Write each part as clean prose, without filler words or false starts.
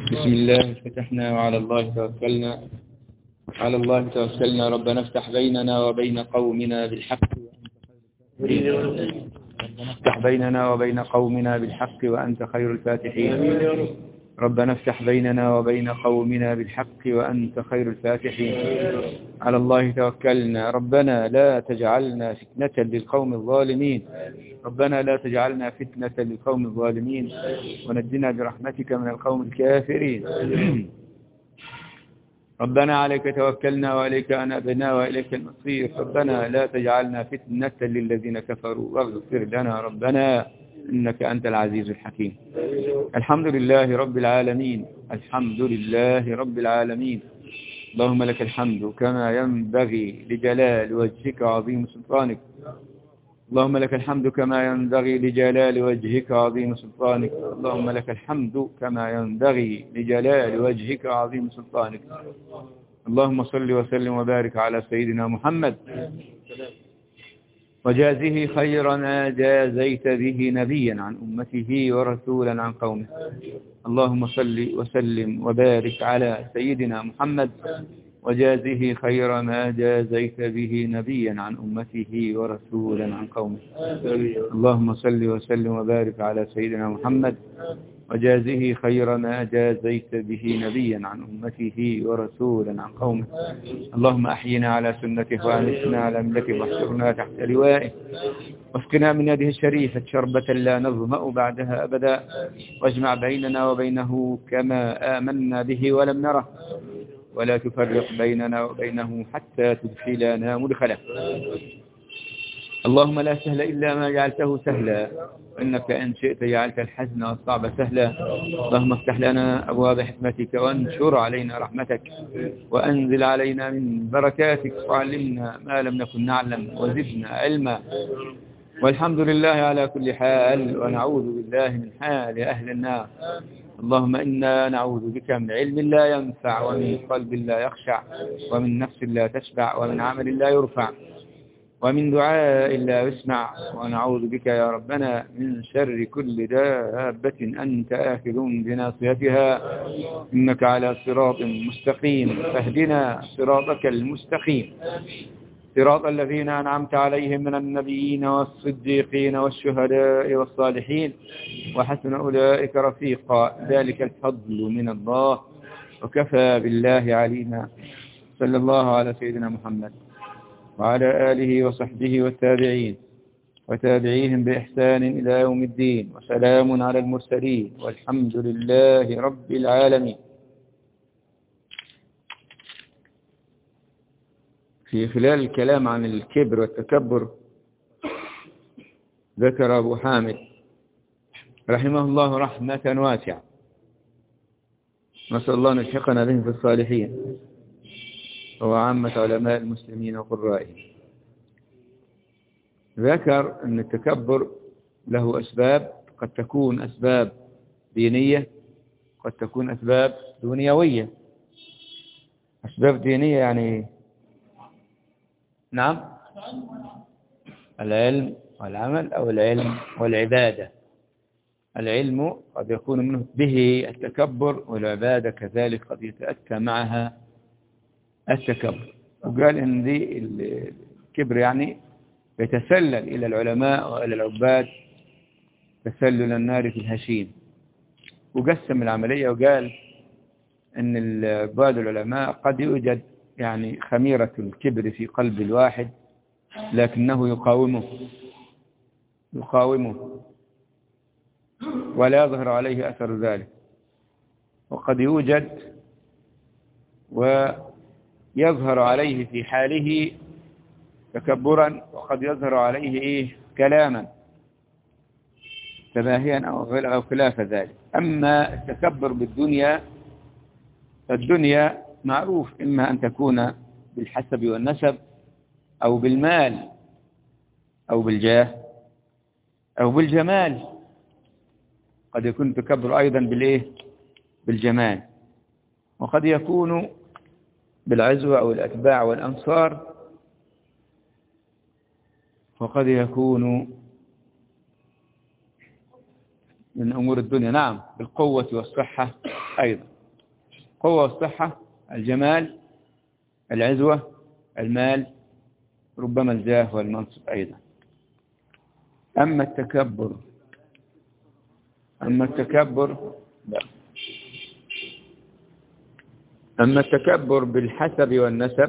بسم الله فتحنا وعلى الله توكلنا. على الله توكلنا. ربنا افتح بيننا وبين قومنا بالحق افتح بيننا وبين قومنا بالحق وأنت خير الفاتحين. ربنا افتح بيننا وبين قومنا بالحق وأنت خير الفاتحين. على الله توكلنا. ربنا لا تجعلنا فتنة للقوم الظالمين. ربنا لا تجعلنا فتنة للقوم الظالمين ونجنا برحمتك من القوم الكافرين. ربنا عليك توكلنا وإليك أنبنا وإليك المصير. ربنا لا تجعلنا فتنة للذين كفروا واغفر لنا ربنا إنك أنت العزيز الحكيم. الحمد لله رب العالمين. الحمد لله رب العالمين. اللهم لك الحمد كما ينبغي لجلال وجهك وعظيم سلطانك. اللهم لك الحمد كما ينبغي لجلال وجهك وعظيم سلطانك. اللهم لك الحمد كما ينبغي لجلال وجهك وعظيم سلطانك. اللهم صل وسلم وبارك على سيدنا محمد وجازه خير ما جازيت به نبيا عن أمته ورسولا عن قومه. اللهم صل وسلم وبارك على سيدنا محمد وجازه خير ما جازيت به نبيا عن أمته ورسولا عن قومه. اللهم صل وسلم وبارك على سيدنا محمد وجازه خير ما جازيت به نبيا عن أمته ورسولا عن قومه. اللهم أحينا على سنته وأمتنا على ملته واحشرنا تحت لوائه واسقنا من يده الشريفة شربة لا نظمأ بعدها أبدا واجمع بيننا وبينه كما آمنا به ولم نره ولا تفرق بيننا وبينه حتى تدخلنا مدخله. اللهم لا سهل إلا ما جعلته سهلا وإنك إن شئت جعلت الحزن والصعب سهلا. اللهم افتح لنا أبواب حكمتك وانشر علينا رحمتك وأنزل علينا من بركاتك وعلمنا ما لم نكن نعلم وزدنا علما. والحمد لله على كل حال ونعوذ بالله من حال أهل النار. اللهم إنا نعوذ بك من علم لا ينفع ومن قلب لا يخشع ومن نفس لا تشبع ومن عمل لا يرفع ومن دعاء لا يسمع. ونعوذ بك يا ربنا من شر كل دابة أنت آخذ بناصيتها إنك على صراط مستقيم. فاهدنا صراطك المستقيم صراط الذين أنعمت عليهم من النبيين والصديقين والشهداء والصالحين وحسن أولئك رفيقا. ذلك الفضل من الله وكفى بالله عليما. صلى الله على سيدنا محمد وعلى آله وصحبه والتابعين وتابعيهم بإحسان إلى يوم الدين وسلام على المرسلين والحمد لله رب العالمين. في خلال الكلام عن الكبر والتكبر ذكر أبو حامد رحمه الله رحمة واسعة نسأل الله أن يلحقنا بهم في الصالحين هو عامة علماء المسلمين وقرائهم. ذكر أن التكبر له أسباب قد تكون أسباب دينية قد تكون أسباب دنيوية. أسباب دينية يعني نعم العلم والعمل أو العلم والعبادة. العلم قد يكون منه به التكبر والعبادة كذلك قد يتأتى معها التكبر. وقال إن دي الكبر يعني يتسلل إلى العلماء وإلى العباد تسلل النار في الهشيم. وقسم العملية وقال إن بعض العلماء قد يوجد يعني خميرة الكبر في قلب الواحد لكنه يقاومه ولا يظهر عليه أثر ذلك. وقد يوجد ويظهر عليه في حاله تكبرا وقد يظهر عليه كلاما تباهيا أو خلاف ذلك. أما التكبر بالدنيا فالدنيا معروف إما أن تكون بالحسب والنسب أو بالمال أو بالجاه أو بالجمال. قد يكون التكبر أيضا بالجمال. وقد يكون بالعزوة أو الأتباع والأنصار وقد يكون من أمور الدنيا نعم بالقوة والصحة أيضا. القوة والصحة، الجمال، العزوة، المال، ربما الجاه والمنصب أيضا. أما التكبر لا. أما التكبر بالحسب والنسب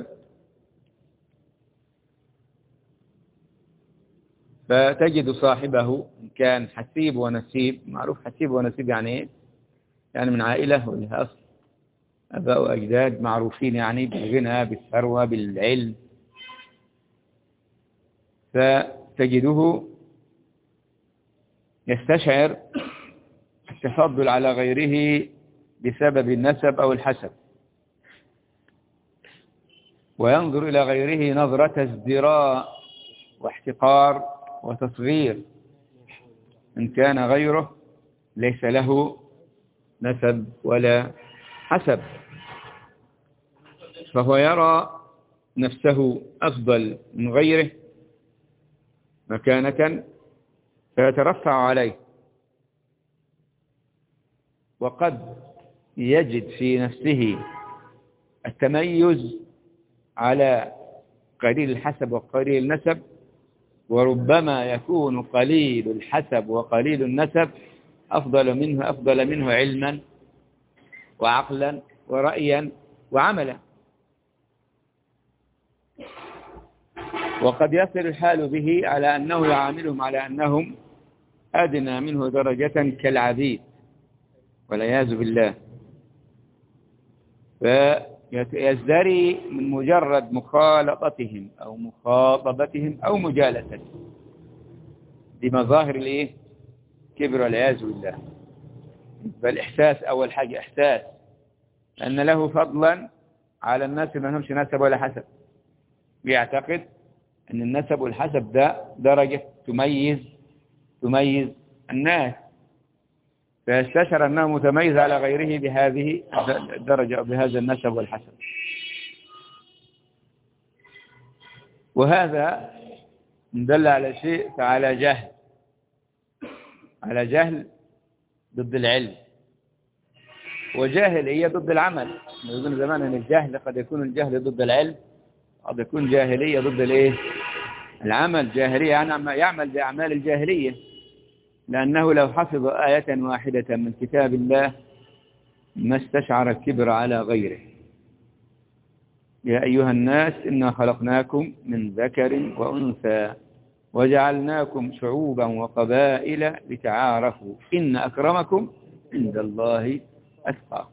فتجد صاحبه إن كان حسيب ونسيب. معروف حسيب ونسيب يعني إيه؟ يعني من عائلة ولها أصل، أباء وأجداد معروفين يعني بالغنى بالثروة بالعلم، فتجده يستشعر التفضل على غيره بسبب النسب أو الحسب، وينظر إلى غيره نظرة ازدراء واحتقار وتصغير إن كان غيره ليس له نسب ولا حسب، فهو يرى نفسه أفضل من غيره مكانة فيترفع عليه، وقد يجد في نفسه التميز على قليل الحسب وقليل النسب، وربما يكون قليل الحسب وقليل النسب أفضل منه علما وعقلا ورأيا وعملا. وقد يصل الحال به على أنه يعاملهم على أنهم أدنى منه درجة كالعبيد والعياذ بالله، فيزدري من مجرد مخالطتهم أو مخاطبتهم أو مجالستهم. دي مظاهر الإيه؟ كبر والعياذ بالله. فالإحساس أول حاجة إحساس أن له فضلا على الناس ما همش نسب ولا حسب، بيعتقد أن النسب والحسب ده درجة تميز الناس، فيستشعر أنه متميز على غيره بهذه الدرجة أو بهذا النسب والحسب. وهذا دل على شيء، فعلى جهل ضد العلم، وجاهلية ضد العمل. يقولون زمان أن الجهل قد يكون الجهل ضد العلم، قد يكون جاهلية ضد الإيه؟ العمل. جاهلية يعني يعمل بأعمال الجاهلية، لأنه لو حفظ آية واحدة من كتاب الله ما استشعر الكبر على غيره. يا أيها الناس إنا خلقناكم من ذكر وأنثى وجعلناكم شعوبا وقبائل لتعارفوا إن أكرمكم عند الله أتقاكم.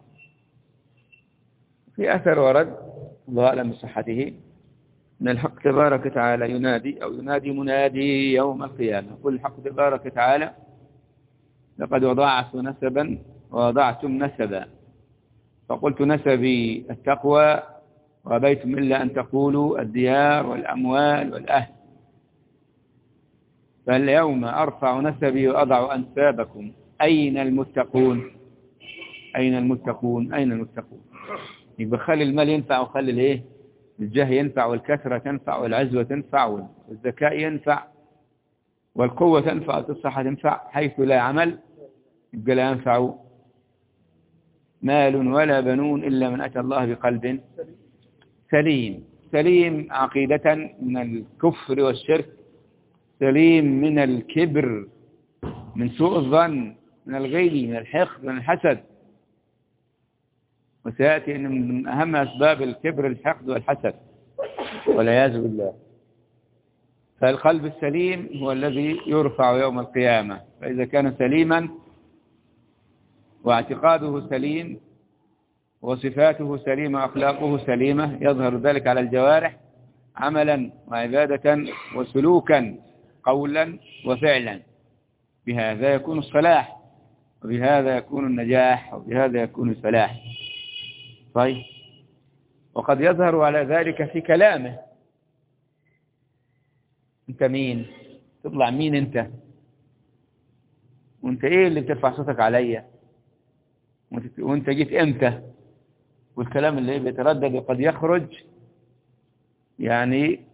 في أثر ورد الله أعلم بصحته أن الحق تبارك وتعالى ينادي منادي يوم القيامة، يقول الحق تبارك وتعالى لقد وضعت نسبا ووضعتم نسبا فقلت نسبي التقوى وأبيتم إلا أن تقولوا الديار والأموال والأهل، فاليوم أرفع نسبي وأضع أنسابكم أين المتقون. يبقى خلي المال ينفع وخلي الايه؟ الجاه ينفع، والكثرة تنفع، والعزوة تنفع، والذكاء ينفع، والقوة تنفع، والصحة تنفع. حيث لا عمل يبقى لا ينفع مال ولا بنون إلا من أتى الله بقلب سليم عقيدة من الكفر والشرك، سليم من الكبر، من سوء الظن، من الغي، من الحقد، من الحسد. وسيأتي أن من أهم أسباب الكبر الحقد والحسد والعياذ بالله. فالقلب السليم هو الذي يرفع يوم القيامة، فإذا كان سليما واعتقاده سليم وصفاته سليمة وأخلاقه سليمة يظهر ذلك على الجوارح عملا وعبادة وسلوكا قولا وفعلا. بهذا يكون الصلاح، وبهذا يكون النجاح، وبهذا يكون الفلاح. طيب، وقد يظهر على ذلك في كلامه. انت مين؟ تطلع مين انت؟ وانت ايه اللي بترفع صوتك عليا؟ وانت جيت امتى؟ والكلام اللي بيتردد قد يخرج يعني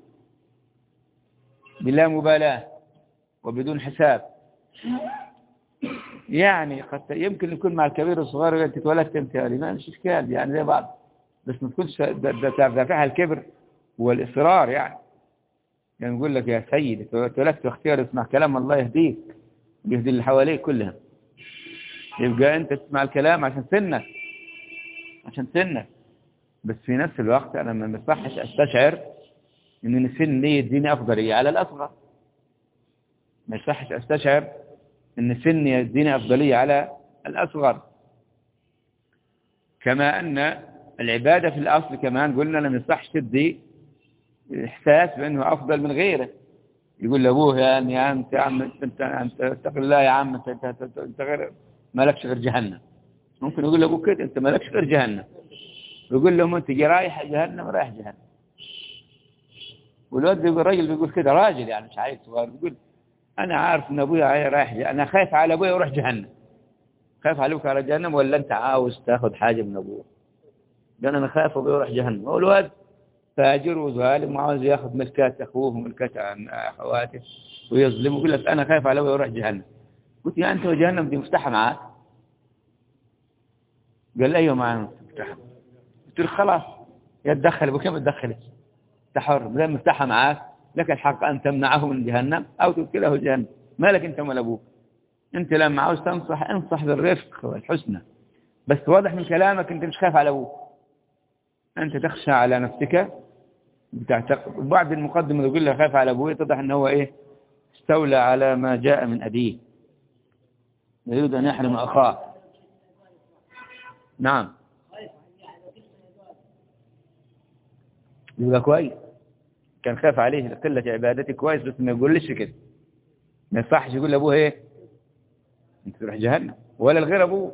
بلا مبالاة وبدون حساب، يعني يمكن يكون مع الكبير والصغير، انت اتولدت انت يعني ما مش اشكال يعني زي بعض، بس ما تكونش دافعها الكبر والاصرار يعني يقول لك يا سيدي اتولدت واختيار اسمع كلام الله يهديك يهدي اللي حواليك كلهم. يبقى انت تسمع الكلام عشان سنك، عشان سنك، بس في نفس الوقت انا ما يصحش استشعر ان سني يديني افضليه على الاصغر. ما يصحش استشعر ان سني يديني افضليه على الاصغر. كما ان العباده في الاصل كمان قلنا لم يصحش تدي احساس بانه افضل من غيره. يقول لابوه يعني يا انت يا عم انت اتق الله يا عم انت غير مالكش غير جهنم. ممكن يقول لابوه كده انت مالكش غير جهنم، ويقول لهم انت رايح جهنم رايح جهنم. والواد بيقول الراجل بيقول كده راجل يعني مش عايز صغير، بيقول انا عارف ان ابويا رايح جهنم، انا خايف على ابويا ويروح جهنم. خايف عليك على جهنم ولا انت عاوز تاخذ حاجه من ابوه؟ لان انا خايف ابويا يروح جهنم. هو الواد فاجر وظالم وعاوز ياخذ ملكات اخوه وملكات اخواته ويظلم، ويقول لك انا خايف على ابويا يروح جهنم. قلت يا انت وجهنم دي مفتاحه معاك؟ قال لي ايوه معانا مفتاحه. قلت له خلاص يا تدخل ابوك يا ما تدخلش، انت حر، ما دام مفتاحه معاك لك الحق ان تمنعه من جهنم او تدخله جهنم، مالك انت ولا ابوك. انت لما عاوز تنصح انصح بالرفق والحسنى، بس واضح من كلامك انت مش خايف على ابوك، انت تخشى على نفسك بتعتقد. بعد المقدمه يقول له خايف على ابوه، يتضح ان هو ايه استولى على ما جاء من ابيه، يريد ان يحرم اخاه. نعم يبقى كويس، كان خاف عليه لقله عبادتي كويس، بس ما يقولش كده. ما يصحش يقول لابوه ايه انت تروح جهنم ولا الغير ابوه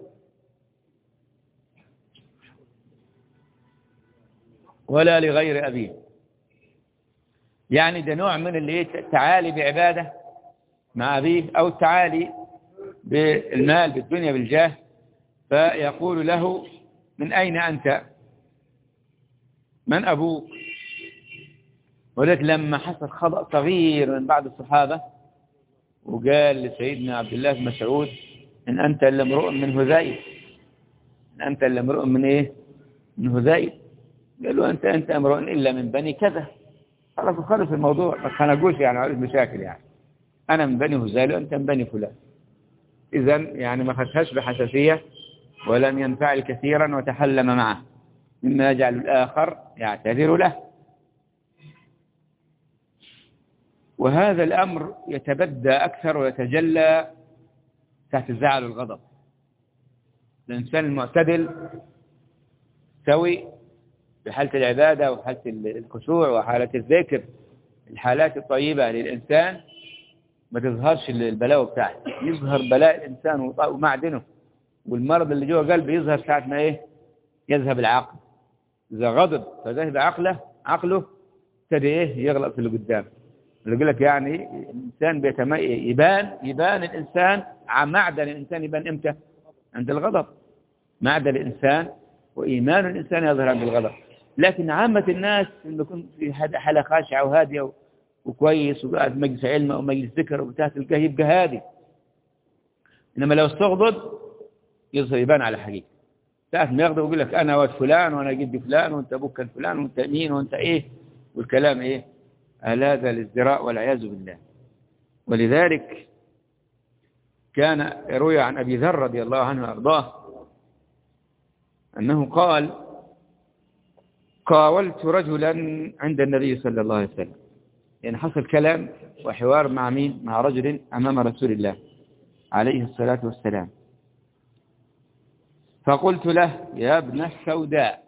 ولا لغير ابيه. يعني ده نوع من اللي التعالي بعباده مع ابيه او التعالي بالمال بالدنيا بالجاه. فيقول له من اين انت؟ من ابوك؟ ولذلك لما حصل خطأ صغير من بعض الصحابة وقال لسيدنا عبد الله بن مسعود إن أنت إلا امرؤ من هذيل، إن أنت إلا امرؤ من إيه؟ من هذيل. قال له أنت امرؤ إلا من بني كذا. خلص الموضوع، بس هنقولش يعني عارف مشاكل يعني أنا من بني هذيل وأنت من بني فلان. إذا يعني ما خدهاش بحساسية ولم ينفعل كثيرا وتحلم معه مما يجعل الآخر يعتذر له. وهذا الأمر يتبدى أكثر ويتجلى تحت الزعل والغضب. الإنسان المعتدل سوي في حالة العبادة وحالة الخشوع وحالة الذكر، الحالات الطيبة للإنسان ما تظهرش البلاوة بتاعته، يظهر بلاء الإنسان ومعدنه والمرض اللي جوه قلبه يظهر ساعة ما إيه يذهب العقل. إذا غضب فذهب عقله ابتدى إيه يغلط في اللي قدام. اللي يقول لك يعني الإنسان يبان الإنسان معدن الإنسان يبان إمتى؟ عند الغضب. معدن الإنسان وإيمان الإنسان يظهر عند الغضب. لكن عامة الناس اللي يكون في حالة خاشعة وهادية وكويس وقاعد مجلس علم أو مجلس ذكر وبتاع تلقاه يبقى هادي. إنما لو استغضب يظهر يبان على حقيقة. ساعة ما يغضب يقول لك أنا واد فلان وأنا جدي فلان وأنت أبوك كان فلان وأنت مين وأنت إيه والكلام إيه هذا الازدراء والعياذ بالله. ولذلك كان يروي عن أبي ذر رضي الله عنه وأرضاه أنه قال قاولت رجلا عند النبي صلى الله عليه وسلم. يعني حصل كلام وحوار مع مين؟ مع رجل أمام رسول الله عليه الصلاة والسلام. فقلت له يا ابن السوداء،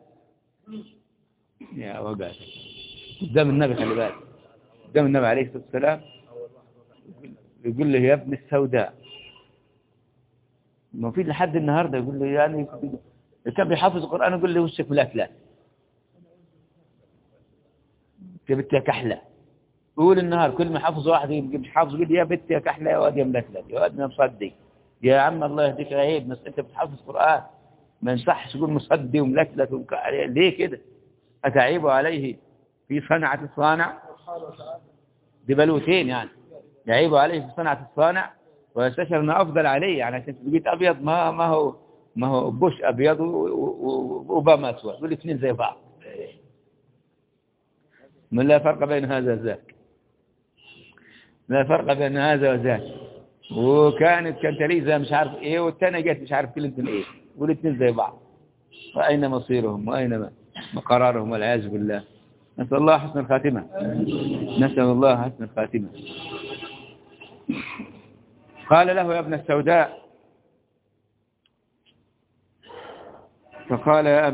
يا وقعت قدام النبي، خلي بالك قدام النبي عليه الصلاة والسلام يقول له يا ابن السوداء. ما في لحد النهاردة يقول له يعني كان بيحافظ القرآن يقول له وشك ملاتلات كبت يا كحلة. يقول النهار كل ما حافظ واحد يجي مش حافظ يقول يا بنت يا كحلة يا واد يا ملاتلات يا واد يا مصدي يا عم الله يهديك عيب، بس انت بتحافظ قرآن ما ينصحش تقول مصدي وملاتلات ليه كده؟ أتعيب عليه في صنعة الصانع؟ دي بلوتين يعني يعيب عليه في صنعة الصانع ويستشعر أنه أفضل عليه، يعني عشان بقيت أبيض ما هو بوش أبيض وأوباما أسود، والاثنين زي بعض، من لا فرق بين هذا وذاك، لا فرق بين هذا وذاك. وكانت تريزا مش عارف إيه، والثانية جت مش عارف كلينتون إيه، والاثنين زي بعض. وأين مصيرهم وأين قرارهم والعياذ بالله. نسأل الله حسن الخاتمة، نسأل الله حسن الخاتمة. قال له يا ابن السوداء، فقال يا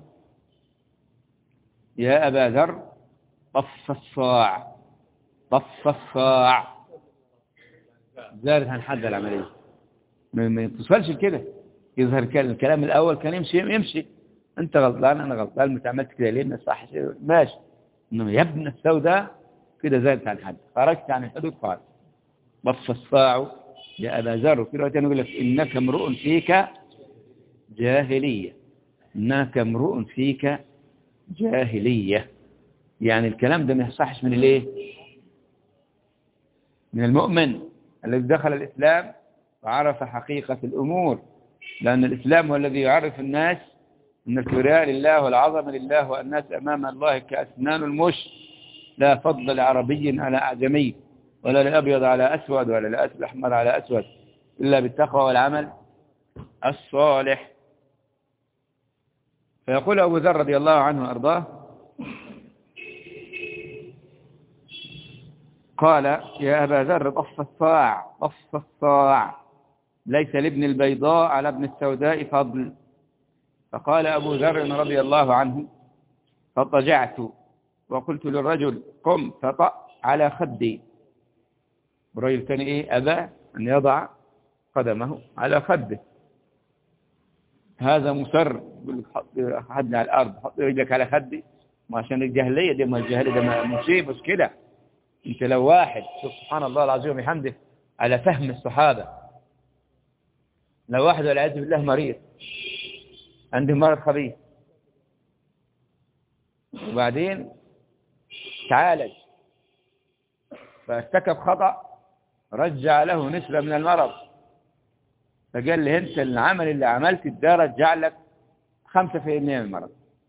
أبا ذر طف الصاع، طف الصاع، زادت عن حد العملية، ما يتصلش كده، يظهر الكلام الأول كان يمشي أنت غلطان أنا غلطان، مش عملت كده ليه، ما صح ماشي، إنما يا ابن السوداء كده زادت عن حد، خرجت عن الحدود. قال طف الصاع يا أبا ذر. وفي رواية يقول لك إنك امرؤ فيك جاهلية، إنك امرؤ فيك جاهلية، يعني الكلام ده ما يصحش من الايه؟ من المؤمن الذي دخل الإسلام وعرف حقيقة الأمور، لأن الإسلام هو الذي يعرف الناس أن الكبرياء لله والعظمة لله، والناس أمام الله كأسنان المش، لا فضل لعربي على أعجمي، ولا لأبيض على أسود، ولا لأسود أحمر على أسود، إلا بالتقوى والعمل الصالح. فيقول أبو ذر رضي الله عنه وأرضاه، قال يا أبا ذر طف الصاع، طف الصاع، ليس لابن البيضاء على ابن السوداء فضل. فقال أبو ذر رضي الله عنه فاضطجعت وقلت للرجل قم فطأ على خدي. الرجل كان إيه؟ أبى أن يضع قدمه على خده، هذا مصر، حط خدني على الأرض، حط رجلك على خدي، وعشان الجاهلية دي، ما الجاهلية ده مصيبة كده. انت لو واحد، شوف سبحان الله العظيم وبحمده على فهم الصحابة، لو واحد والعياذ بالله مريض عنده مرض خبيث وبعدين تعالج فارتكب خطأ، رجع له نسبة من المرض، فقال لي انت العمل اللي عملت ده رجع لك 5% من المرض،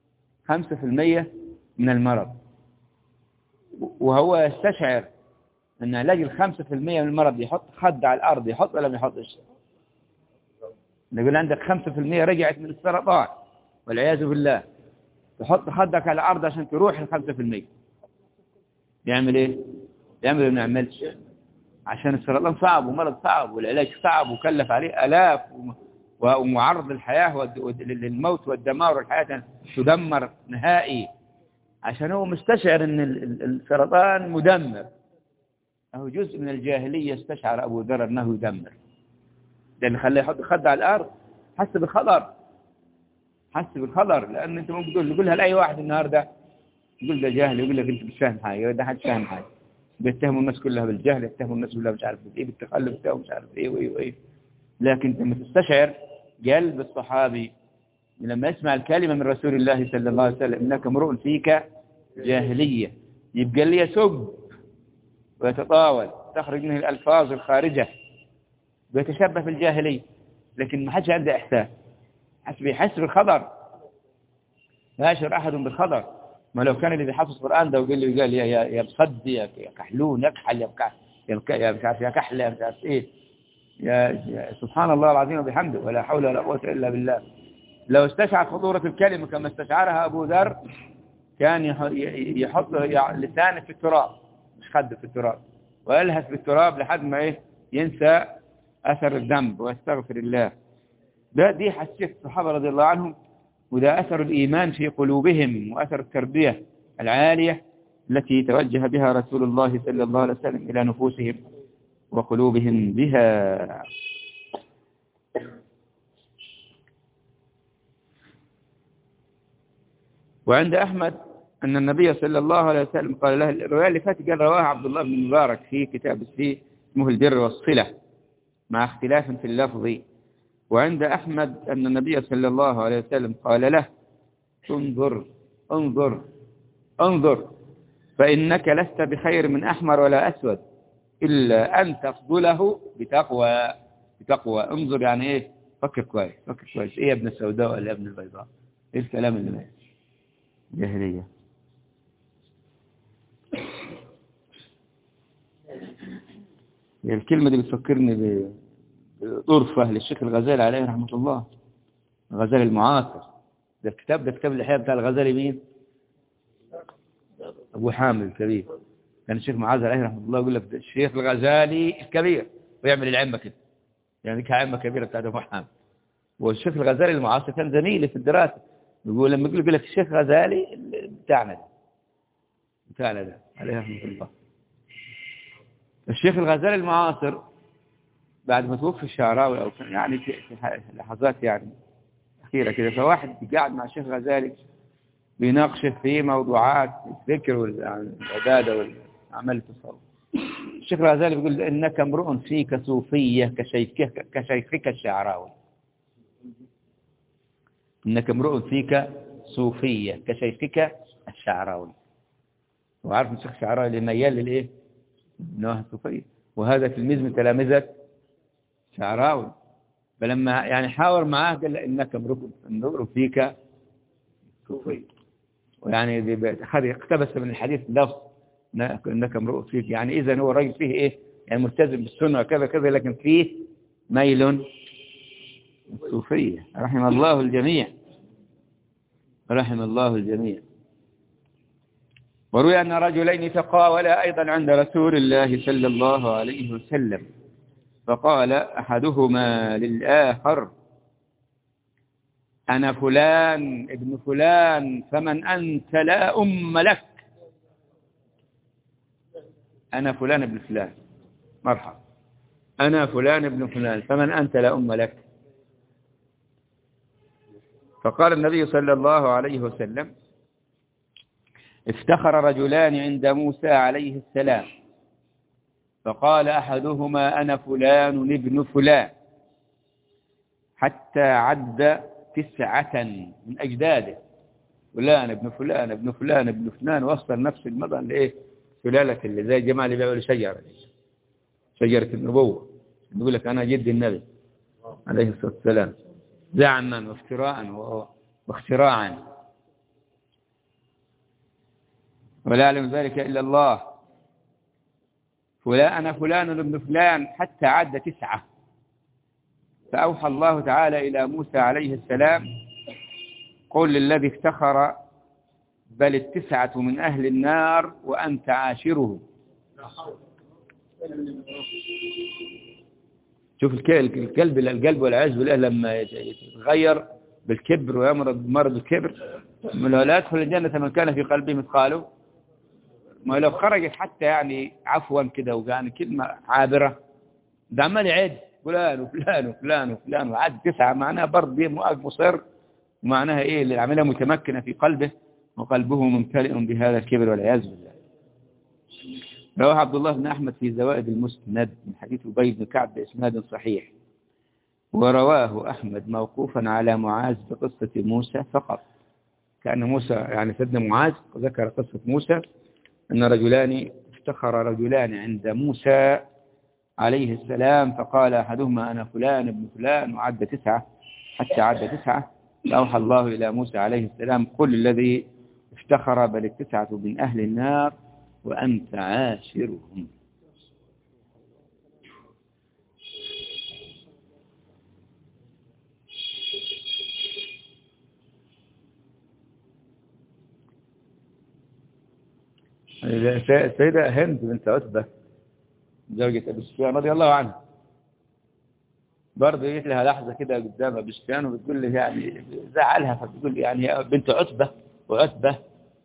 5% من المرض، وهو يستشعر ان علاج 5% من المرض يحط خد على الارض، يحط ولا ما يحطش؟ نقول عندك 5% رجعت من السرطان والعياذ بالله، تحط خدك على الارض عشان تروح ال 5%، يعمل ايه؟ يعمل ما يعملش، عشان السرطان صعب ومرض صعب والعلاج صعب وكلف عليه آلاف، ومعرض الحياة للموت والدمار، والحياة تدمر نهائي، عشان هو مستشعر ان السرطان مدمر. هو جزء من الجاهلية استشعر أبو ذر أنه يدمر، لأن خليه يحط خد على الأرض، حس بالخطر، حس بالخطر. لأن أنت ممكن تقولها لأي واحد النهاردة، يقول ده جاهل، يقول لك أنت مش فاهم حاجة، ده حد فاهم حاجة، بيتهموا الناس كلها بالجهل، يتهموا الناس كلها مش عارف إيه، بالتخلف بتاعه مش عارف إيه وإيه وإيه. لكن أنت لما تستشعر قلب الصحابي لما يسمع الكلمة من رسول الله صلى الله عليه وسلم إنك امرؤ فيك جاهلية، يبقى لي يسب ويتطاول، تخرج منه الألفاظ الخارجة، ويتشبه في الجاهلية، لكن ما حدش عنده إحساس، يحس بالخطر، لا يشعر أحد بالخطر. ما لو كان اللي بيحفظ القرآن ده وقال له قال يا بصدي يا كحلون يا كحل يا مش عارف يا كحل يا مش عارف إيه، يا سبحان الله العظيم وبحمده، ولا حول ولا قوة إلا بالله. لو استشعر خطورة الكلمة كما استشعرها أبو ذر كان يحط لسانه في التراب، مش خده في التراب، ويلهث بالتراب لحد ما إيه ينسى أثر الذنب ويستغفر الله. دي حسيت الصحابة رضي الله عنهم، وده أثر الإيمان في قلوبهم، وأثر التربية العالية التي توجه بها رسول الله صلى الله عليه وسلم إلى نفوسهم وقلوبهم بها. وعند أحمد أن النبي صلى الله عليه وسلم قال له، الرواية اللي فاتت قال رواها عبد الله بن مبارك في كتاب فيه اسمه البر والصلة مع اختلاف في اللفظ. وعند أحمد أن النبي صلى الله عليه وسلم قال له انظر انظر انظر فإنك لست بخير من أحمر ولا أسود، إلا أن تفضله بتقوى. انظر يعني إيه، فكر كويس فكر كويس. إيه يا ابن السوداء ولا يا ابن البيضاء؟ إيه الكلام اللي جاهلية. الكلمة دي بتفكرني بطرفة للشيخ الغزالي عليه رحمة الله، الغزالي المعاصر. ده كتاب الإحياء بتاع الغزالي مين؟ أبو حامد الكبير. كان الشيخ معاذ عليه رحمة الله يقول لك الشيخ الغزالي الكبير، ويعمل العمة كده، يعني دي عمة كبيرة بتاعت أبو حامد. والشيخ الغزالي المعاصر كان زميلي في الدراسة، يقول لما يقول لك الشيخ غزالي بتاعنا ده عليه رحمة الله. الشيخ الغزالي المعاصر بعد ما توفي الشعراوي أو يعني في لحظات يعني أخيرة كده، فواحد قاعد مع الشيخ غزالي بيناقشه في موضوعات الذكر والعبادة والأعمال التصوف. الشيخ الغزالي بيقول إنك امرؤ فيك صوفية كشيخك الشعراوي. إنك امرؤ فيك صوفية كشيخك الشعراوي. وعارف الشيخ الشعراوي اللي ميال للإيه؟ نواهي الصوفية، وهذا تلميذ من تلامذة شعراوي. فلما يعني حاور معاه قال له إنك امرؤ فيك صوفية، ويعني اقتبس من الحديث لفظ إنك امرؤ فيك، يعني إذا هو الراجل فيه إيه؟ يعني ملتزم بالسنة وكذا كذا، لكن فيه ميل الصوفية. رحم الله الجميع، رحم الله الجميع. وروي أن رجلين تقاولا أيضا عند رسول الله صلى الله عليه وسلم، فقال أحدهما للآخر أنا فلان ابن فلان فمن أنت لا أم لك. أنا فلان ابن فلان، مرحبا، أنا فلان ابن فلان فمن أنت لا أم لك. فقال النبي صلى الله عليه وسلم افتخر رجلان عند موسى عليه السلام، فقال أحدهما أنا فلان ابن فلان حتى عد 9 من أجداده، فلان ابن فلان ابن فلان ابن فلان، وصل نفس المدى لإيه؟ سلالة اللي زي الجماعة اللي بيعملوا شجرة النبوة، يقول لك أنا جد النبي عليه الصلاة والسلام، زعما وافتراء واختراعا، ولا يعلم ذلك إلا الله. أنا فلان ابن فلان حتى عد 9، فأوحى الله تعالى إلى موسى عليه السلام قل للذي افتخر بل 9 من أهل النار وأنت عاشره. شوف القلب والعياذ بالله لما يتغير بالكبر ويمرض مرض الكبر، لا يدخل الجنة من كان في قلبه مثقاله، ما لو خرجت حتى يعني عفوا كده وكان كلمة عابرة، ده عمال يعد فلان وفلان وفلان وفلان وعد 9، معناها برضه مصر، ومعناها ايه اللي عملها متمكنة في قلبه وقلبه ممتلئ بهذا الكبر والعياذ بالله. رواه عبد الله بن أحمد في زوائد المسند من حديث أبي بن كعب بإسناد صحيح، ورواه أحمد موقوفا على معاذ بقصة موسى فقط، كأن موسى يعني سيدنا معاذ ذكر قصة موسى أن افتخر رجلان عند موسى عليه السلام، فقال أحدهما أنا فلان ابن فلان وعد 9 حتى عد 9، فأوحى الله إلى موسى عليه السلام قل الذي افتخر بل 9 من أهل النار وأنت عاشرهم. السيدة هند بنت عتبة زوجة أبي سفيان رضي الله عنها برضه جت لها لحظة كده قدام أبي سفيان وبتقول له يعني زعلها، فبتقول يعني بنت عتبة وعتبة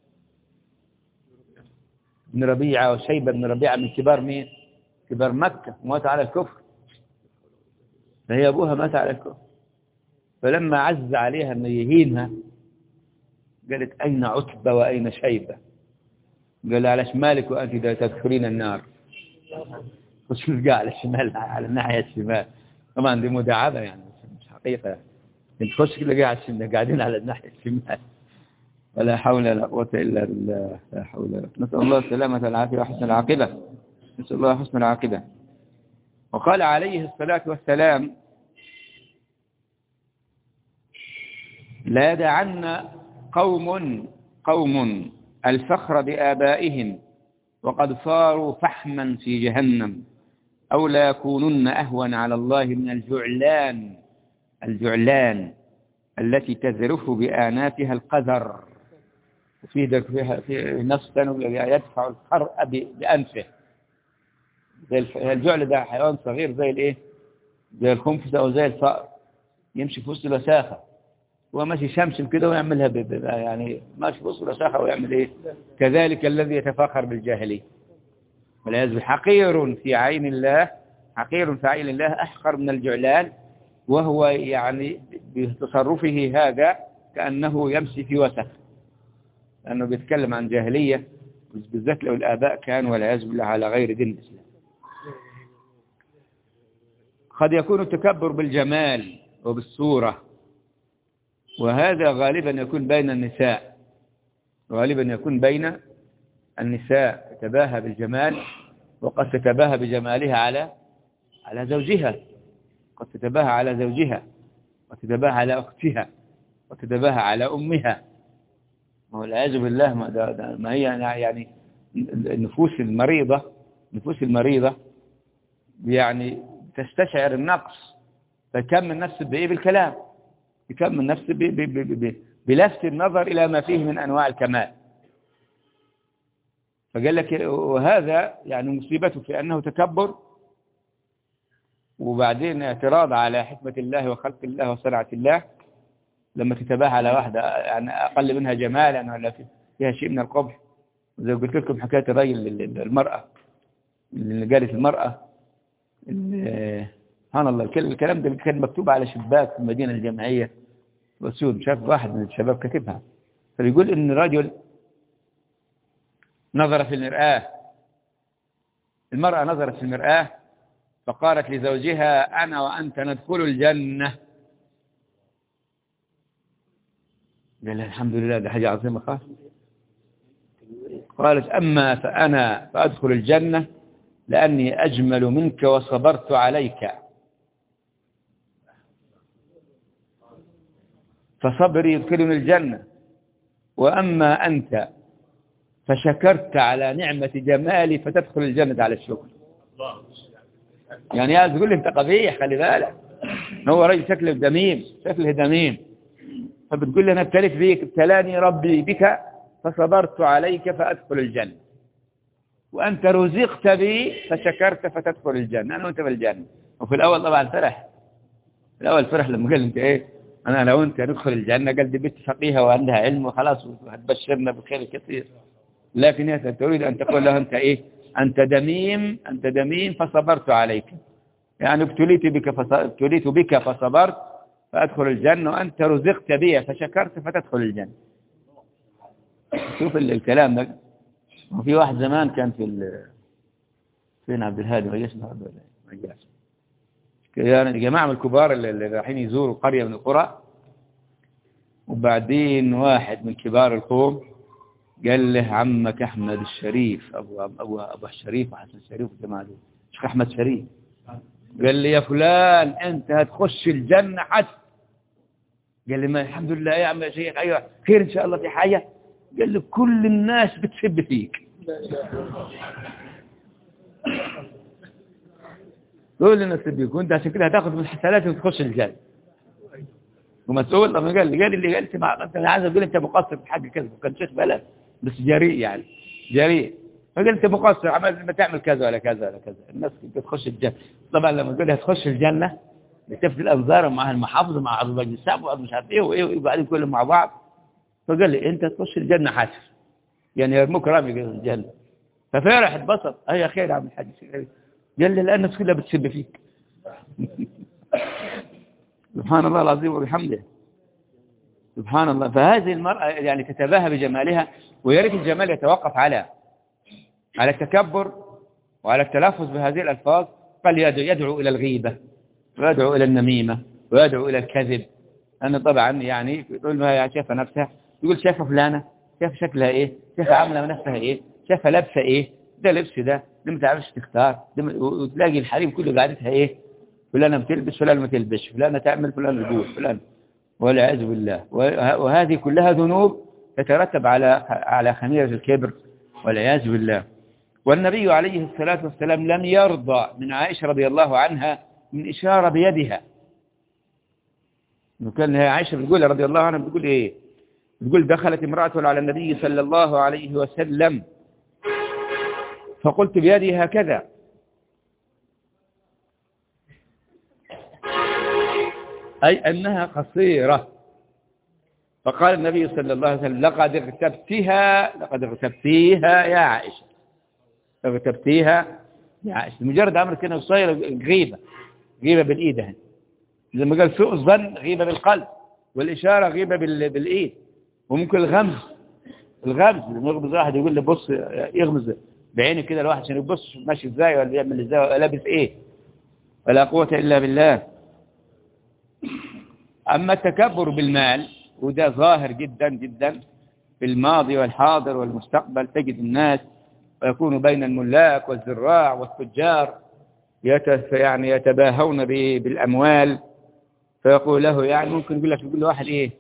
بن ربيعة وشيبة بن ربيعة من كبار مين؟ كبار مكة، ومات على الكفر، فهي أبوها مات على الكفر، فلما عز عليها أن يهينها قالت أين عتبة وأين شيبة؟ قال على شمالك وأنت تدخلين النار، خش تلقى على الشمال على الناحية الشمال، طبعا دي مداعبة يعني مش حقيقة، انت تخش تلاقيها على الشمال قاعدين على الناحية الشمال، ولا حول ولا قوة إلا بالله، لا حول ولا قوة. نسأل الله السلامة والعافية وحسن العاقبة. نسأل الله حسن العاقبة. وقال عليه الصلاة والسلام: لا يدعن قوم الفخر بآبائهم وقد صاروا فحما في جهنم، أو لا يكونن أهون على الله من الجعلان التي تذرف بآناتها القذر. في نص كانوا يدفع الخرء بأنفه. الجعل ده حيوان صغير زي الايه، زي الخنفس او زي الصقر، يمشي في وسط الوساخه، هو ماشي شمشم كده ويعملها يعني ماشي في وسط الوساخه ويعمل ايه. كذلك الذي يتفاخر بالجاهليه والعياذ، حقير في عين الله، حقير في عين الله أحقر من الجعلان، وهو يعني بتصرفه هذا كأنه يمشي في وسخ، لأنه بيتكلم عن جاهلية، بالذات لو الآباء كانوا والعياذ بالله على غير دين الإسلام. قد يكون التكبر بالجمال وبالصورة، وهذا غالبا يكون بين النساء، غالبا يكون بين النساء، تتباهى بالجمال، وقد تتباهى بجمالها على زوجها، قد تتباهى على زوجها، وتتباهى على أختها، وتتباهى على أمها. والعياذ بالله ما هي يعني النفوس المريضة يعني تستشعر النقص، فكم النفس بإيه؟ بالكلام، كم النفس بلفت النظر إلى ما فيه من أنواع الكمال. فقال لك وهذا يعني مصيبته في أنه تكبر، وبعدين اعتراض على حكمة الله وخلق الله وصنعة الله. لما تتباهى على واحدة يعني أقل منها جمالا ولا فيها شيء من القبح، زي قلت لكم حكاية الرجل المرأة اللي قالت المرأة سبحان الله، الكلام ده كان مكتوب على شباك في المدينة الجامعية وسود، شاف واحد من الشباب كاتبها، فبيقول إن رجل نظر في المرآة، المرأة نظرت في المرآة فقالت لزوجها: أنا وأنت ندخل الجنة. قال لها: الحمد لله، ده حاجة عظيمة خالص. قالت: أما فأنا فأدخل الجنة لأني أجمل منك وصبرت عليك، فصبري يدخلني الجنة، وأما أنت فشكرت على نعمة جمالي فتدخل الجنة على الشكر. يعني عايز تقول لي أنت قبيح، خلي بالك، هو راجل شكله دميم، فبتقول لي أنا ابتليت بيك، ابتلاني ربي بك فصبرت عليك فأدخل الجنة، وأنت رزقت بي فشكرت فتدخل الجنة، أنا وأنت بالجنة. وفي الأول طبعا فرح، في الأول فرح لما قال أنت إيه، أنا لو أنت ندخل الجنة، قال دي بنت فقيهة وعندها علم وخلاص وهتبشرنا بالخير الكثير. لكن هي تريد أن تقول له أنت إيه، أنت دميم فصبرت عليك، يعني ابتليت بك فصبرت فأدخل الجنة، وأنت رزقت بي فشكرت فتدخل الجنة. شوف الكلام ده. وفي واحد زمان كان فين عبد الهادي رجاش، يعني جماعة من الكبار اللي رايحين يزوروا قرية من القرى، وبعدين واحد من كبار القوم قال له: عمك أحمد الشريف، أبو الشريف وحسن الشريف والجماعة دول، شيخ أحمد شريف، قال لي: يا فلان أنت هتخش الجنة حتى. قال لي: ما الحمد لله يا عم يا شيخ. أيوة خير إن شاء الله، في حاجة؟ قال لي: كل الناس بتسب فيك، كل الناس بتسب فيك، وأنت عشان كده هتاخد من حسناتك وتخش الجنة. ومسؤول طبعا قال لي انت انا عايز اقول انت مقصر في حاجه كذا، كان شيخ بلد بس جريء، يعني جريء، فقال انت مقصر، عمل ما تعمل كذا ولا كذا ولا كذا، الناس بتخش الجنه. طبعا لما تقول هتخش الجنه بتفت الانظار مع المحافظه مع عضو مجلس الشعب ومش عارف ايه وايه، وبعدين كلهم مع بعض. فقال لي: انت تخش الجنه حاسر، يعني يرموك رامي في الجنه. ففرح اتبسط. يا خير يا عم الحاج. قال لي: لان الناس كلها بتسب فيك. سبحان الله العظيم وبحمده، سبحان الله. فهذه المرأة يعني تتباهى بجمالها، ويا ريت الجمال يتوقف على التكبر وعلى التلفظ بهذه الألفاظ، بل يدعو إلى الغيبة ويدعو إلى النميمة ويدعو إلى الكذب. أنا طبعا يعني تقول ما شايفة نفسها، يقول شايفة فلانة، شايفة شكلها إيه، شايفة عاملة نفسها إيه، شايفة لابسة إيه، ده لبس ده ما تعرفش تختار، وتلاقي الحريم كله قاعدتها ايه، فلانة بتلبس فلانة ما تلبس، فلانة تعمل فلانة تقول فلانة، والعياذ بالله. وهذه كلها ذنوب تترتب على خميرة الكبر والعياذ بالله. والنبي عليه الصلاة والسلام لم يرضى من عائشة رضي الله عنها من إشارة بيدها. كان عائشة بتقول رضي الله عنها بتقول إيه؟ بتقول دخلت امرأة على النبي صلى الله عليه وسلم فقلت بيدي هكذا، أي أنها قصيرة. فقال النبي صلى الله عليه وسلم لقد اغتبتيها يا عائشة، اغتبتيها يا عائشة. مجرد أمر كنا قصيرة غيبة بالإيد هنا، زي ما قال سوء الظن غيبة بالقلب، والإشارة غيبة بالإيد. وممكن الغمز لما يغمز واحد يقول له بص، يغمز بعينه كده الواحد عشان يبص ماشي ازاي ولا بيعمل ازاي ولا لابس ايه، ولا قوة إلا بالله. أما التكبر بالمال وده ظاهر جدا جدا في الماضي والحاضر والمستقبل، تجد الناس ويكون بين الملاك والزراع والتجار يعني يتباهون بالأموال، فيقول له يعني ممكن يقول له واحد ايه،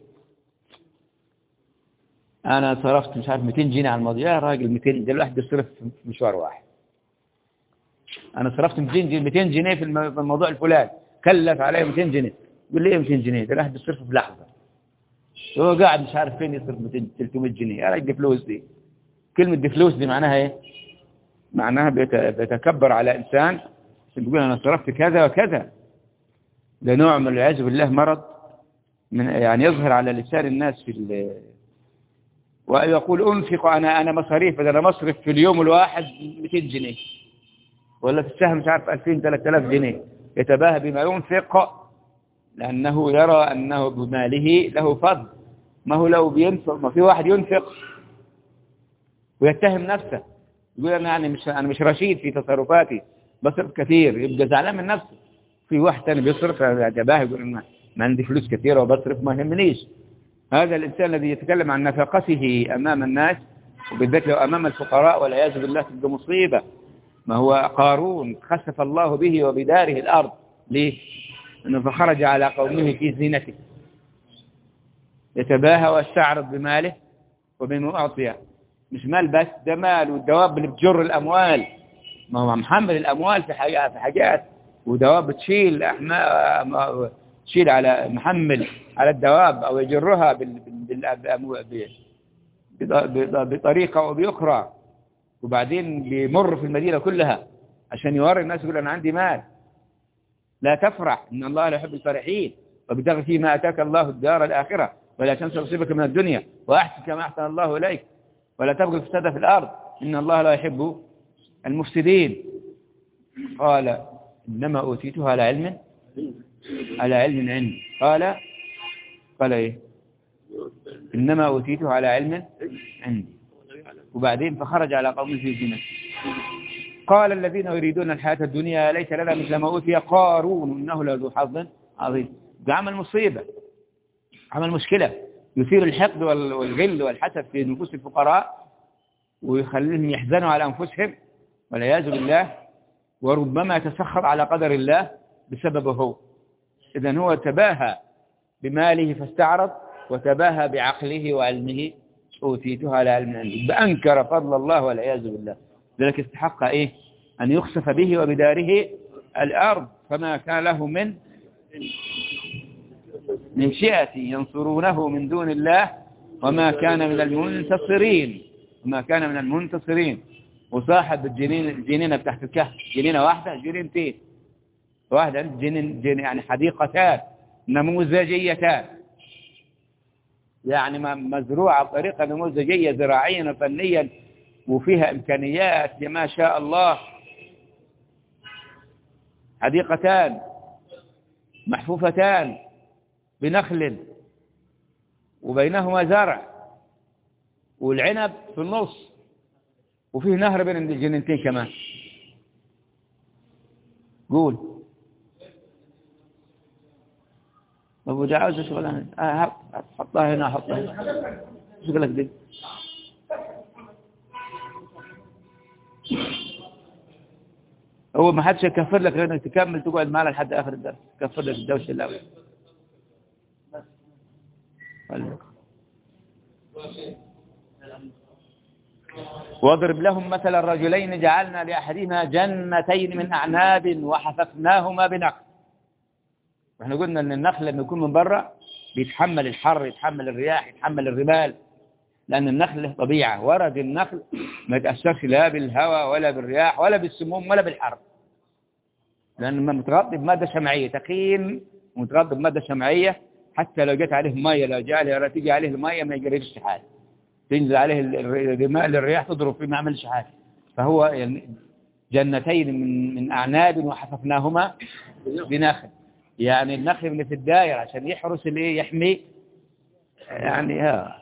انا صرفت مش عارف 200 جنيه على الماضي. يا راجل 200 ده الواحد يصرف في مشوار واحد. انا صرفت 200 جنيه في الموضوع الفلاني، كلف علي 200 جنيه. يقول لي ايه 200 جنيه ده الواحد يصرفه في لحظه، هو قاعد مش عارف فين يصرف 200 300 جنيه. يا راجل دي فلوس، دي كلمه دي فلوس دي معناها ايه؟ معناها بيتكبر على انسان، بيقول انا صرفت كذا وكذا. ده نوع من العياذ بالله مرض من يعني يظهر على لسان الناس ويقول انفق انا مصاريف، انا مصرف في اليوم الواحد 200 جنيه ولا في الشهر مش عارف 2000 3000 جنيه. يتباهى بما ينفق لانه يرى انه بماله له فضل. ما هو لو بينفق، ما في واحد ينفق ويتهم نفسه يقول انا يعني انا مش رشيد في تصرفاتي، بصرف كثير، يبقى زعلان من نفسه. في واحد ثاني بيصرف يتباهى يقول ما عندي فلوس كثيره وبصرف ما يهمنيش. هذا الإنسان الذي يتكلم عن نفقته أمام الناس وبالذات لو أمام الفقراء والعياذ بالله تبقى مصيبة. ما هو قارون خسف الله به وبداره الأرض. ليه؟ أنه فخرج على قومه في زينته يتباهى واستعرض بماله وبما أعطيه. مش مال بس، ده مال والدواب اللي بتجر الأموال. ما هو محمل الأموال في حاجات ودواب بتشيل تشيل على محمل على الدواب أو يجرها بطريقة أو بأخرى، وبعدين بيمر في المدينة كلها عشان يوري الناس يقول أنا عندي مال. لا تفرح، إن الله لا يحب الفرحين، وابتغ فيما آتاك الله الدار الآخرة ولا تنس نصيبك من الدنيا وأحسن كما أحسن الله إليك ولا تبغي الفساد في الأرض إن الله لا يحب المفسدين. قال إنما أوتيتها على علم عندي. قال إيه؟ إنما أوتيتها على علم عندي. وبعدين فخرج على قومه في زينته قال الذين يريدون الحياة الدنيا ليس لنا مثل ما أوتي قارون إنه لذو حظ عظيم. ده عمل مصيبة، عمل مشكلة، يثير الحقد والغل والحسد في نفوس الفقراء ويخليهم يحزنوا على أنفسهم والعياذ بالله، وربما يتسخط على قدر الله بسببه هو. إذن هو تباهى بماله فاستعرض وتباهى بعقله وعلمه أوتيتها على علم عندي، بأنكر فضل الله والعياذ بالله. ذلك استحق إيه؟ أن يخسف به وبداره الأرض، فما كان له من شيئة ينصرونه من دون الله وما كان من المنتصرين. وصاحب الجنينة تحت الكهف، جنينة واحدة، جنينتين، واحدة جنين يعني حديقتان نموذجيتان، يعني مزروعة بطريقة نموذجية زراعيا وفنيا وفيها إمكانيات ما شاء الله. حديقتان محفوفتان بنخل وبينهما زرع والعنب في النص وفيه نهر بين الجنينتين كمان. قول أبو جعوز شغلانة حطها هنا حطها هنا. شغلك دي هو ما حدش يكفر لك غير انك تكمل تقعد معنا لحد اخر الدرس، كفر لك الدوشه الاول. واضرب لهم مثل الرجلين جعلنا لأحدهما جنتين من أعناب وحففناهما بنخل. واحنا قلنا ان النخل لما يكون من بره بيتحمل الحر، يتحمل الرياح، يتحمل الرمال، لأن النخل له طبيعة. ورد النخل ما يتأثرش لا بالهواء ولا بالرياح ولا بالسموم ولا بالحر، لأنه متغطي بمادة شمعية تقييم، متغطي بمادة شمعية. حتى لو جت عليه مية، لو جاء عليه تيجي عليه المية ما يجريش حاجة، تنزل عليه الرمال الرياح تضرب فيه ما عملش حاجة. فهو يعني جنتين من أعناب وحففناهما بنخل، يعني النخل اللي في الدائرة عشان يحرس الايه، يحمي يعني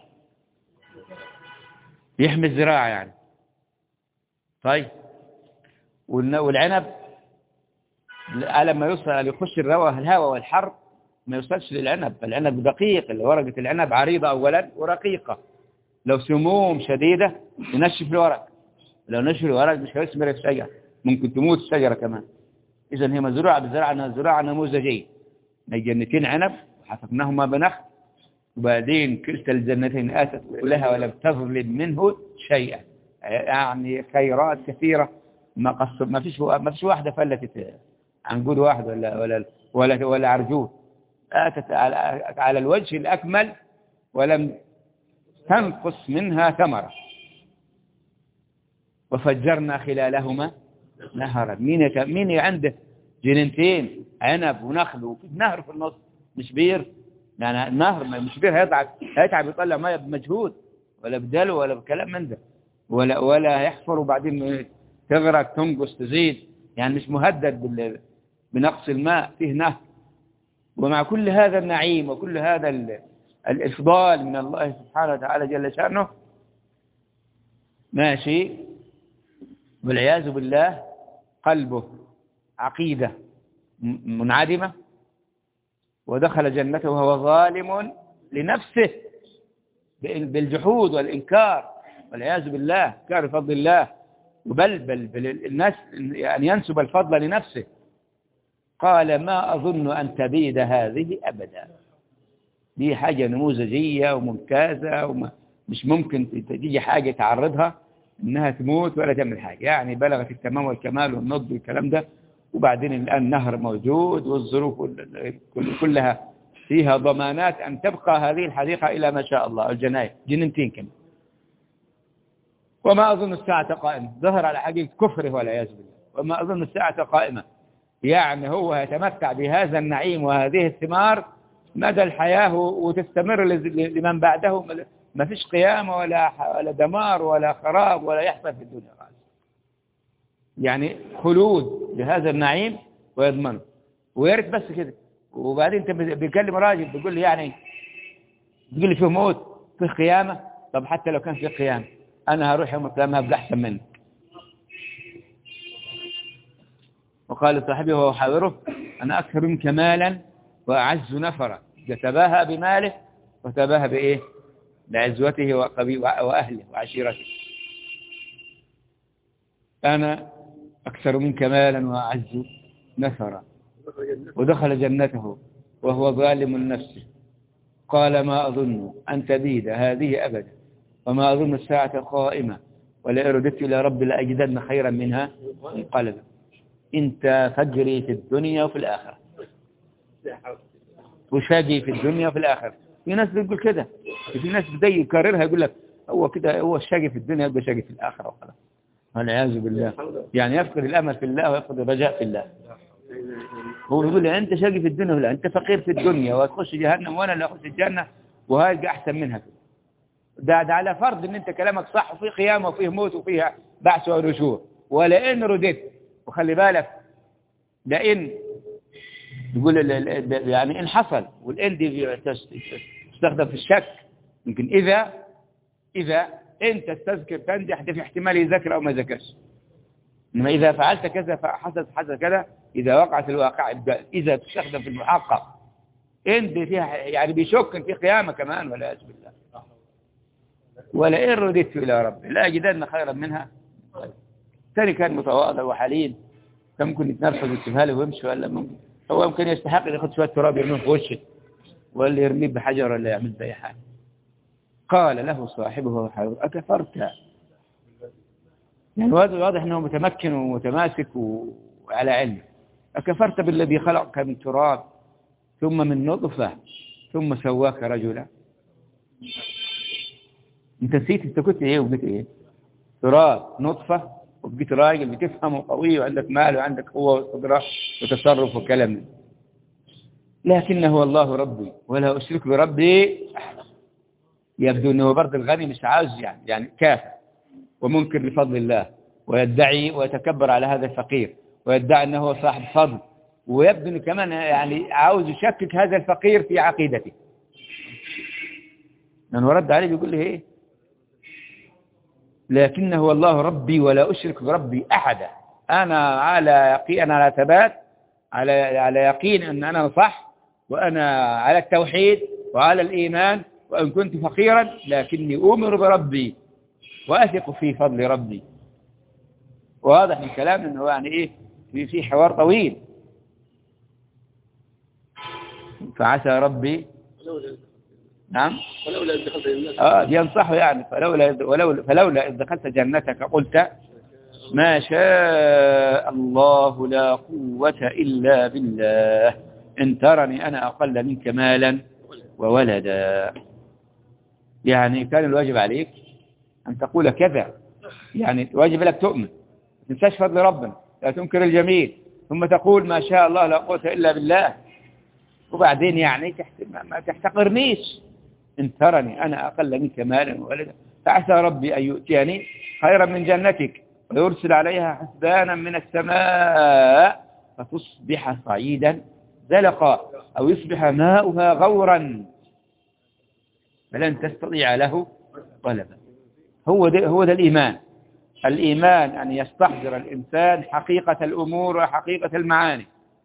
يحمي الزراعة يعني. طيب والعنب لما يوصل يخش الهواء والحر ما يوصلش للعنب. العنب دقيق، ورقة العنب عريضة أولا ورقيقة، لو سموم شديدة ينشف الورق، لو نشف الورق مش هيثمر الشجرة، ممكن تموت الشجرة كمان. إذا هي مزروعة بزراعة نموذجية، جنتين عنب وحففناهما بنخل، وبعدين كلتا الجنتين آتت أكلها ولم تظلم منه شيئا، يعني خيرات كثيرة. ما فيش واحدة فلتت عنقود واحد ولا عرجون، آتت على الوجه الأكمل ولم تنقص منها ثمرة. وفجرنا خلالهما نهرا. مين عنده جنينتين عنب ونخل وفي نهر في النص، مش بير يعني، النهر مش بير هيتعب يطلع ميه بمجهود ولا بدلو ولا بكلام من ده، ولا يحفر وبعدين تغرق تنقص تزيد، يعني مش مهدد بنقص الماء، فيه نهر. ومع كل هذا النعيم وكل هذا الإفضال من الله سبحانه وتعالى جل شأنه، ماشي والعياذ بالله قلبه عقيدة منعدمة، ودخل جنته وهو ظالم لنفسه بالجحود والإنكار والعياذ بالله، إنكار فضل الله، بل الناس يعني ينسب الفضل لنفسه. قال ما أظن أن تبيد هذه أبدا. دي حاجة نموذجية وممتازة، ومش ممكن تيجي حاجة تعرضها إنها تموت ولا تعمل حاجة، يعني بلغت التمام والكمال والنضج والكلام ده. وبعدين الآن نهر موجود والظروف كلها فيها ضمانات أن تبقى هذه الحديقة إلى ما شاء الله، الجناية جننتين كمان. وما أظن الساعة قائمة، ظهر على حقيقة كفره والعياذ بالله. وما أظن الساعة قائمة، يعني هو يتمتع بهذا النعيم وهذه الثمار مدى الحياة وتستمر لمن بعده، ما فيش قيامة ولا دمار ولا خراب ولا يحصل في الدنيا، يعني خلود بهذا النعيم ويضمنه. وياريت بس كده. وبعدين انت بيكلم راجل بيقول لي يعني بيقول لي فيه موت فيه قيامة. طب حتى لو كان فيه قيامة أنا هروح يوم القيامة هبقى أحسن منك. وقال صاحبه وهو حاوره أنا أكثر منك مالا وأعز نفرا، يتباهى بماله وتباهى بإيه؟ بعزوته وأهله وعشيرته. أنا أكثر منك مالا وأعز نفرا. ودخل جنته وهو ظالم لنفسه. قال ما أظن أن تبيد هذه أبدا، وما أظن الساعة قائمة، ولئن رددت إلى ربي لأجدن خيرا منها منقلبا. أنت فجري في الدنيا وفي الآخرة، وشاقي في الدنيا وفي الآخرة. في ناس بيقول كده، في ناس بدأ يكررها يقول لك هو كده، هو الشاقي في الدنيا يبقى شاقي في الآخرة وخلاص، والعياذ بالله. يعني يفقد الأمل في الله ويفقد الرجاء في الله. هو يقول لي أنت شاقي في الدنيا ولا أنت فقير في الدنيا وتخش جهنم وأنا اللي أخش الجنة وهيبقى أحسن منها. ده على فرض أن أنت كلامك صح وفيه قيامة وفيه موت وفيها بعث ورجوع. ولئن رددت، وخلي بالك لئن يقول يعني إن حصل، والإن دي تستخدم في الشك. يمكن إذا أنت تستذكر تنجح، ده في احتمال يذكر أو ما ذكرش. إنما إذا فعلت كذا فحدث كذا، إذا وقعت الواقع إذا تستخدم في المحقق. إن دي فيها يعني بيشك في قيامة كمان ولا أجب الله. ولئن رددت إلى ربي لا أجدن خيرا منها. ثاني كان متواضع وحليم كان ممكن يتنرفز ويسيبها له ويمشي، ولا ممكن هو يمكن يستحق ياخد شوية تراب يرميه في وشه، ولا يرميه بحجر، ولا يعمل بأي حاجة. قال له صاحبه وهو حاضر أكفرت؟ يعني واضح أنه متمكن ومتماسك وعلى علم. أكفرت بالذي خلقك من تراب ثم من نطفة ثم سواك رجلا؟ انت نسيت انت كنت ايه وبقيت ايه؟ تراب، نطفة، وبقيت راجل بتفهم وقوي وعندك مال وعندك قوة وقدرة وتصرف وكلام. لكنه الله ربي ولا أشرك بربي أحد. يبدو أنه برضه الغني مش عاوز يعني كافر ومنكر لفضل الله، ويدعي ويتكبر على هذا الفقير، ويدعي أنه هو صاحب فضل، ويبدو أنه كمان يعني عاوز يشكك هذا الفقير في عقيدته. لأنه رد عليه بيقول له إيه؟ لكنه هو الله ربي ولا أشرك بربي أحدا. أنا على يقين، أنا على ثبات، على يقين أن أنا صح، وأنا على التوحيد وعلى الإيمان، وإن كنت فقيرا لكني أؤمن بربي وأثق في فضل ربي. واضح من كلام أنه يعني إيه، في حوار طويل. فعسى ربي، نعم، فلولا إذ دخلت جنتك ينصحه يعني، فلولا إذ دخلت جنتك قلت ما شاء الله لا قوة إلا بالله إن ترني أنا أقل منك مالا وولدا. يعني كان الواجب عليك أن تقول كذا، يعني واجب لك تؤمن، ما تنساش فضل ربنا، لا تنكر الجميل، ثم تقول ما شاء الله لا قوة إلا بالله، وبعدين يعني ما تحتقرنيش. إن ترني أنا أقل منك مالا وولدا فعسى ربي أن يؤتيني خيرا من جنتك ويرسل عليها حسبانا من السماء فتصبح صعيدا زلقا أو يصبح ماؤها غورا فلن تستطيع له طلبا. هو ده الإيمان أن يستحضر الإنسان حقيقة الأمور وحقيقة المعاني.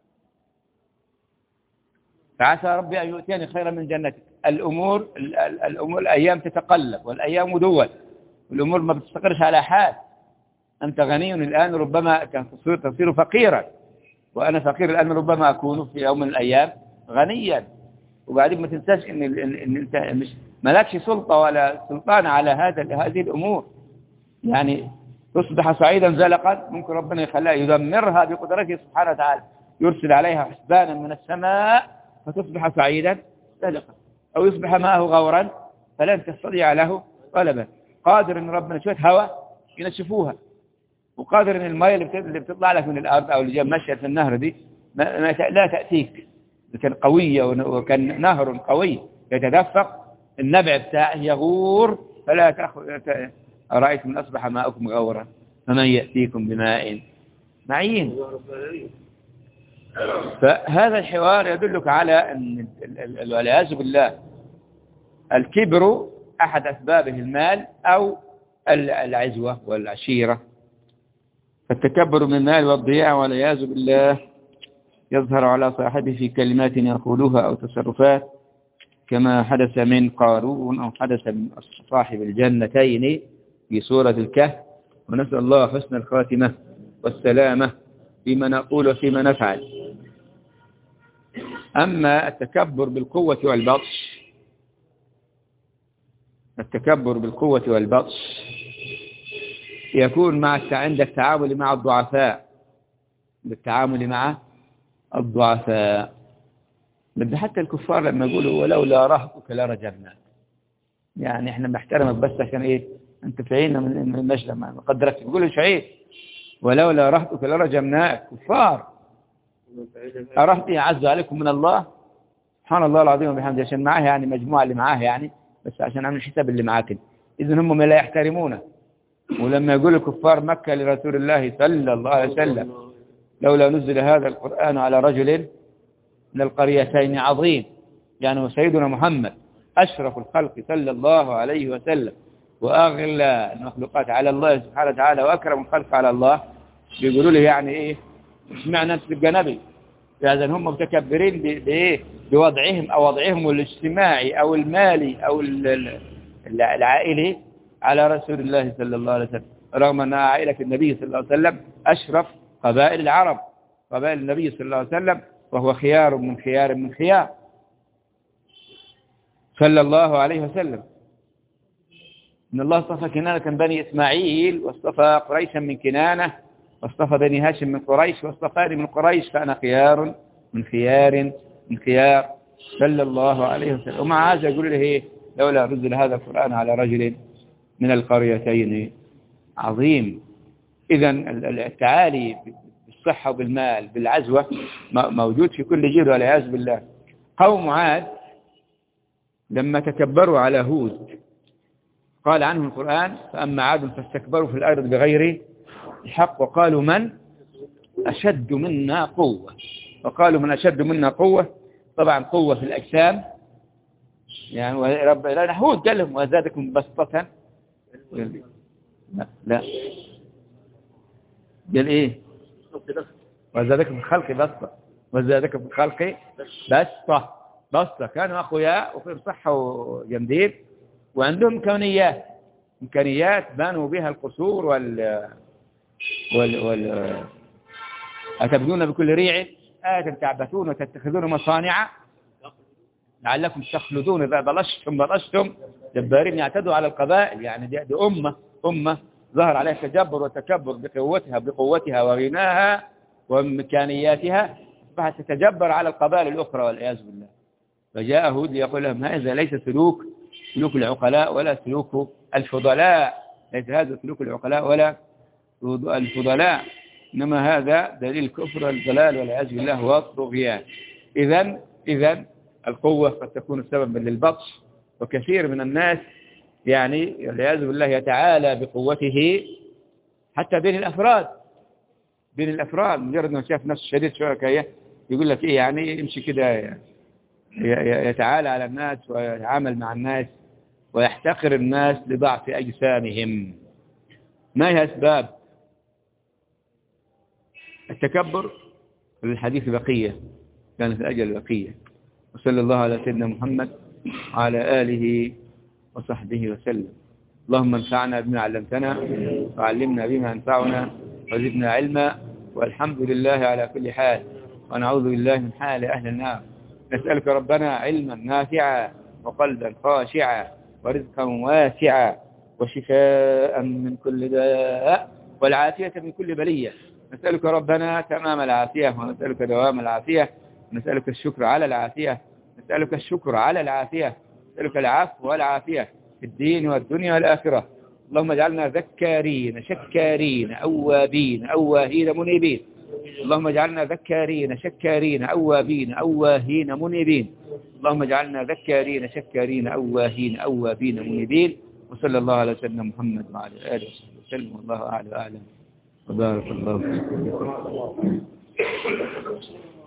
فعسى ربي أن يؤتيني خيرا من جنتك. الأمور الأيام تتقلب، والأيام دول، والأمور ما بتستقرش على حال. أنت غني الآن، ربما تصير فقيرا، وأنا فقير الآن، ربما أكون في يوم من الأيام غنيا. وبعدين ما تنساش إن أنت مش مالكش سلطة ولا سلطان على هذه الأمور. يعني تصبح صعيدا زلقا، ممكن ربنا يخليها يدمرها بقدرته سبحانه وتعالى، يرسل عليها حسبانا من السماء فتصبح صعيدا زلقا، أو يصبح ماءه غورا فلن تستطيع له طلبا. قادر ان ربنا شويه هواء ينشفوها، وقادر ان الماء اللي بتطلع لك من الارض او اللي جايه ماشيه في النهر دي لا تاتيك، كان قويه وكان نهر قوي يتدفق، النبع بتاعه يغور فلا تاخذ. ارايتم من اصبح ماؤكم غورا فمن ياتيكم بماء معين. فهذا الحوار يدلك على ان والعياذ بالله الكبر أحد أسبابه المال أو العزوة والعشيرة. فالتكبر من المال والضياع والعياذ بالله يظهر على صاحبه في كلمات يقولها أو تصرفات، كما حدث من قارون أو حدث من صاحب الجنتين في سورة الكهف. ونسأل الله حسن الخاتمة والسلامة فيما نقول وفيما نفعل. أما التكبر بالقوة والبطش، التكبر بالقوة والبطش يكون عندك تعامل مع الضعفاء، بالتعامل مع الضعفاء. بدي حتى الكفار لما يقولوا ولولا رهطك لرجمناك، يعني احنا بنحترمك بس عشان ايه؟ انت فعينا من المجلة ما قدرك، بيقولوا شعيب ولولا رهطك لرجمناك. كفار أرهطي أعز عليكم من الله، سبحان الله العظيم وبحمده، عشان معاه يعني مجموعة اللي معاه يعني، بس عشان عمل حساب اللي معاك. إذن هم لا يحترمونه. ولما يقول الكفار مكة لرسول الله صلى الله عليه وسلم لولا نزل هذا القرآن على رجل من القريتين عظيم، يعني سيدنا محمد أشرف الخلق صلى الله عليه وسلم وأغلى المخلوقات على الله سبحانه وتعالى وأكرم الخلق على الله، بيقولوا له يعني إيه مش معنى أنت تبقى نبي؟ يعني هم متكبرين بإيه؟ بوضعهم أو وضعهم الاجتماعي أو المالي أو العائلي على رسول الله صلى الله عليه وسلم، رغم أن عائلة النبي صلى الله عليه وسلم أشرف قبائل العرب، قبائل النبي صلى الله عليه وسلم، وهو خيار من خيار من خيار صلى الله عليه وسلم. إن الله اصطفى كنانة من بني إسماعيل، واصطفى قريشا من كنانة، واصطفى بني هاشم من قريش، واصطفاني من قريش، فأنا خيار من خيار من خيار صلى الله عليه وسلم. ومع هذا يقول له إيه؟ لولا نزل هذا القرآن على رجل من القريتين عظيم. إذا التعالي بالصحة وبالمال بالعزوة موجود في كل جيل والعياذ بالله. قوم عاد لما تكبروا على هود قال عنهم القرآن: فأما عاد فاستكبروا في الأرض بغير الحق وقالوا من أشد منا قوة. وقالوا من أشد منا قوة، طبعا قوة في الأجسام يعني. رب لا هود قال لهم: وزادكم بسطة. لا قال إيه؟ وزادكم في الخلق بسطة، وزادكم في الخلق بسطة. كانوا أخوياء وفي صحة وجمدين، وعندهم إمكانيات بنوا بها القصور أتبنون بكل ريع آية تعبثون وتتخذون مصانع لعلكم تخلدون. إذا بلشتم جبارين يعتدوا على القبائل. يعني دي أمة ظهر عليها تجبر وتكبر بقوتها وغناها وإمكانياتها، أصبحت تتجبر على القبائل الأخرى والعياذ بالله. فجاء هود ليقول لهم: هذا ليس سلوك العقلاء ولا سلوك الفضلاء، ليس هذا سلوك العقلاء ولا الفضلاء، إنما هذا دليل الكفر والضلال والعياذ بالله والطغيان. إذن القوة قد تكون سببا للبطش، وكثير من الناس يعني والعياذ بالله يتعالى بقوته حتى بين الأفراد. مجرد ما شاف نفسه شديد شوية يقول لك إيه يعني، يمشي كده يتعالى على الناس ويتعامل مع الناس ويحتقر الناس لضعف أجسامهم. ما هي أسباب التكبر؟ الحديث بقية، كانت الأجل بقية. وصلى الله على سيدنا محمد وعلى آله وصحبه وسلم. اللهم انفعنا بما علمتنا وعلمنا بما ينفعنا وزدنا علما، والحمد لله على كل حال، ونعوذ بالله من حال أهل النار. نسألك ربنا علما نافعا وقلبا خاشعا ورزقا واسعا وشفاء من كل داء والعافية من كل بلية. نسألك ربنا تمام العافية، ونسألك دوام العافية، ونسألك الشكر على العافية، نسألك العفو والعافية في الدين والدنيا والآخرة. اللهم اجعلنا ذكارين شكارين أوابين أواهين منيبين. اللهم اجعلنا ذكارين شكارين أوابين أواهين منيبين. اللهم اجعلنا ذكارين شكارين أوابين منيبين. وصلى الله على سيدنا محمد وعلى آله وصحبه وسلم، والله أعلم وبارك الله فيكم.